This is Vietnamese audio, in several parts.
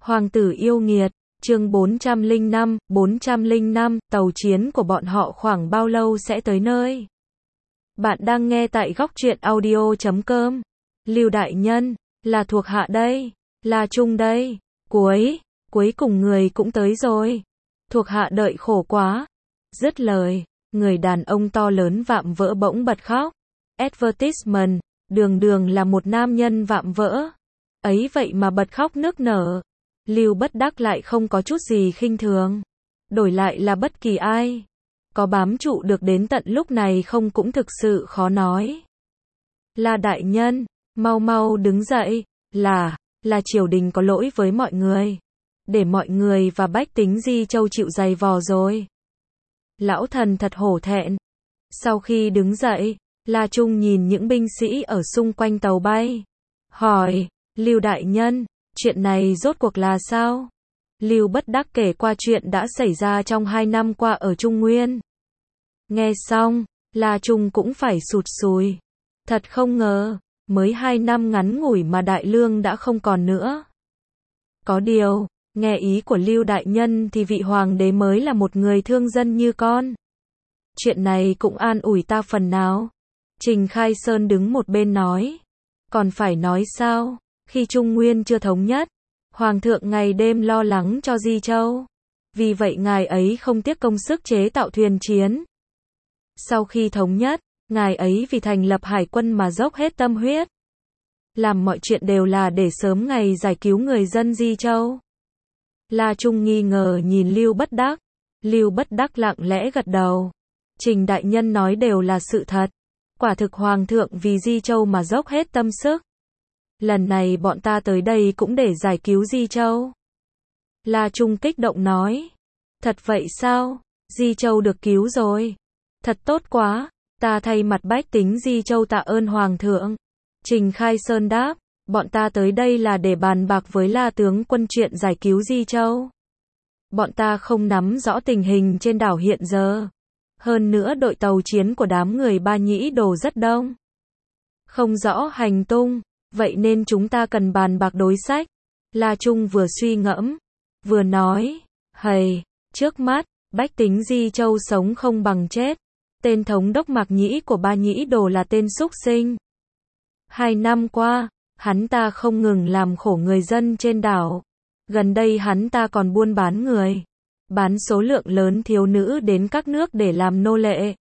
Hoàng tử yêu nghiệt, chương 405, tàu chiến của bọn họ khoảng bao lâu sẽ tới nơi? Bạn đang nghe tại góc truyện audio.com. Lưu đại nhân, là thuộc hạ đây, là Trung đây, cuối cùng người cũng tới rồi. Thuộc hạ đợi khổ quá. Dứt lời, người đàn ông to lớn vạm vỡ bỗng bật khóc. Advertisement, đường là một nam nhân vạm vỡ. Ấy vậy mà bật khóc nức nở. Lưu Bất Đắc lại không có chút gì khinh thường. Đổi lại là bất kỳ ai có bám trụ được đến tận lúc này không cũng thực sự khó nói. Là đại nhân, mau đứng dậy, là triều đình có lỗi với mọi người. Để mọi người và bách tính Di Châu chịu dày vò rồi. Lão thần thật hổ thẹn. Sau khi đứng dậy, La Trung nhìn những binh sĩ ở xung quanh tàu bay. Hỏi, Lưu đại nhân, chuyện này rốt cuộc là sao? Lưu Bất Đắc kể qua chuyện đã xảy ra trong 2 năm qua ở Trung Nguyên. Nghe xong, La Trung cũng phải sụt sùi. Thật không ngờ, mới 2 năm ngắn ngủi mà đại lương đã không còn nữa. Có điều, nghe ý của Lưu đại nhân thì vị hoàng đế mới là một người thương dân như con. Chuyện này cũng an ủi ta phần nào. Trình Khai Sơn đứng một bên nói. Còn phải nói sao? Khi Trung Nguyên chưa thống nhất, Hoàng thượng ngày đêm lo lắng cho Di Châu. Vì vậy ngài ấy không tiếc công sức chế tạo thuyền chiến. Sau khi thống nhất, ngài ấy vì thành lập hải quân mà dốc hết tâm huyết. Làm mọi chuyện đều là để sớm ngày giải cứu người dân Di Châu. La Trung nghi ngờ nhìn Lưu Bất Đắc. Lưu Bất Đắc lặng lẽ gật đầu. Trình đại nhân nói đều là sự thật. Quả thực Hoàng thượng vì Di Châu mà dốc hết tâm sức. Lần này bọn ta tới đây cũng để giải cứu Di Châu. La Trung kích động nói. Thật vậy sao? Di Châu được cứu rồi. Thật tốt quá. Ta thay mặt bách tính Di Châu tạ ơn Hoàng thượng. Trình Khai Sơn đáp. Bọn ta tới đây là để bàn bạc với La tướng quân chuyện giải cứu Di Châu. Bọn ta không nắm rõ tình hình trên đảo hiện giờ. Hơn nữa đội tàu chiến của đám người Ba Nhĩ Đồ rất đông. Không rõ hành tung. Vậy nên chúng ta cần bàn bạc đối sách. La Trung vừa suy ngẫm, vừa nói, trước mắt, bách tính Di Châu sống không bằng chết. Tên thống đốc Mạc Nhĩ của Ba Nhĩ Đồ là tên súc sinh. 2 năm qua, hắn ta không ngừng làm khổ người dân trên đảo. Gần đây hắn ta còn buôn bán người. Bán số lượng lớn thiếu nữ đến các nước để làm nô lệ.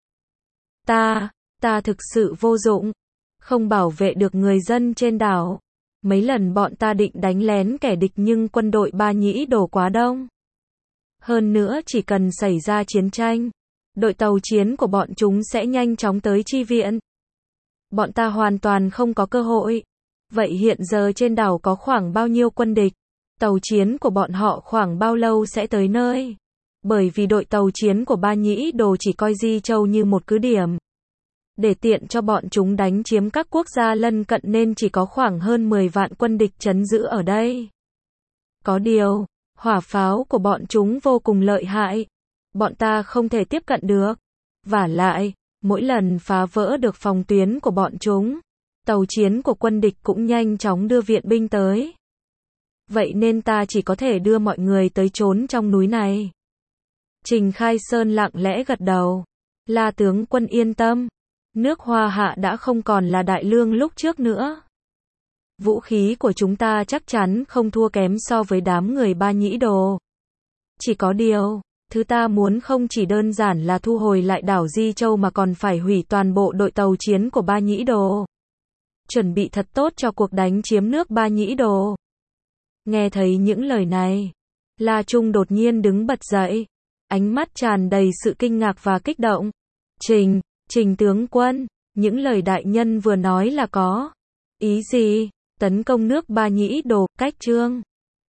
Ta thực sự vô dụng. Không bảo vệ được người dân trên đảo. Mấy lần bọn ta định đánh lén kẻ địch nhưng quân đội Ba Nhĩ Đồ quá đông. Hơn nữa chỉ cần xảy ra chiến tranh, đội tàu chiến của bọn chúng sẽ nhanh chóng tới chi viện. Bọn ta hoàn toàn không có cơ hội. Vậy hiện giờ trên đảo có khoảng bao nhiêu quân địch? Tàu chiến của bọn họ khoảng bao lâu sẽ tới nơi? Bởi vì đội tàu chiến của Ba Nhĩ Đồ chỉ coi Di Châu như một cứ điểm. Để tiện cho bọn chúng đánh chiếm các quốc gia lân cận nên chỉ có khoảng hơn 10 vạn quân địch trấn giữ ở đây. Có điều, hỏa pháo của bọn chúng vô cùng lợi hại. Bọn ta không thể tiếp cận được. Vả lại, mỗi lần phá vỡ được phòng tuyến của bọn chúng, tàu chiến của quân địch cũng nhanh chóng đưa viện binh tới. Vậy nên ta chỉ có thể đưa mọi người tới trốn trong núi này. Trình Khai Sơn lặng lẽ gật đầu. La tướng quân yên tâm. Nước Hoa Hạ đã không còn là đại lương lúc trước nữa. Vũ khí của chúng ta chắc chắn không thua kém so với đám người Ba Nhĩ Đồ. Chỉ có điều, thứ ta muốn không chỉ đơn giản là thu hồi lại đảo Di Châu mà còn phải hủy toàn bộ đội tàu chiến của Ba Nhĩ Đồ. Chuẩn bị thật tốt cho cuộc đánh chiếm nước Ba Nhĩ Đồ. Nghe thấy những lời này, La Trung đột nhiên đứng bật dậy. Ánh mắt tràn đầy sự kinh ngạc và kích động. Trình tướng quân, những lời đại nhân vừa nói là có ý gì? Tấn công nước Ba Nhĩ Đồ, cách chương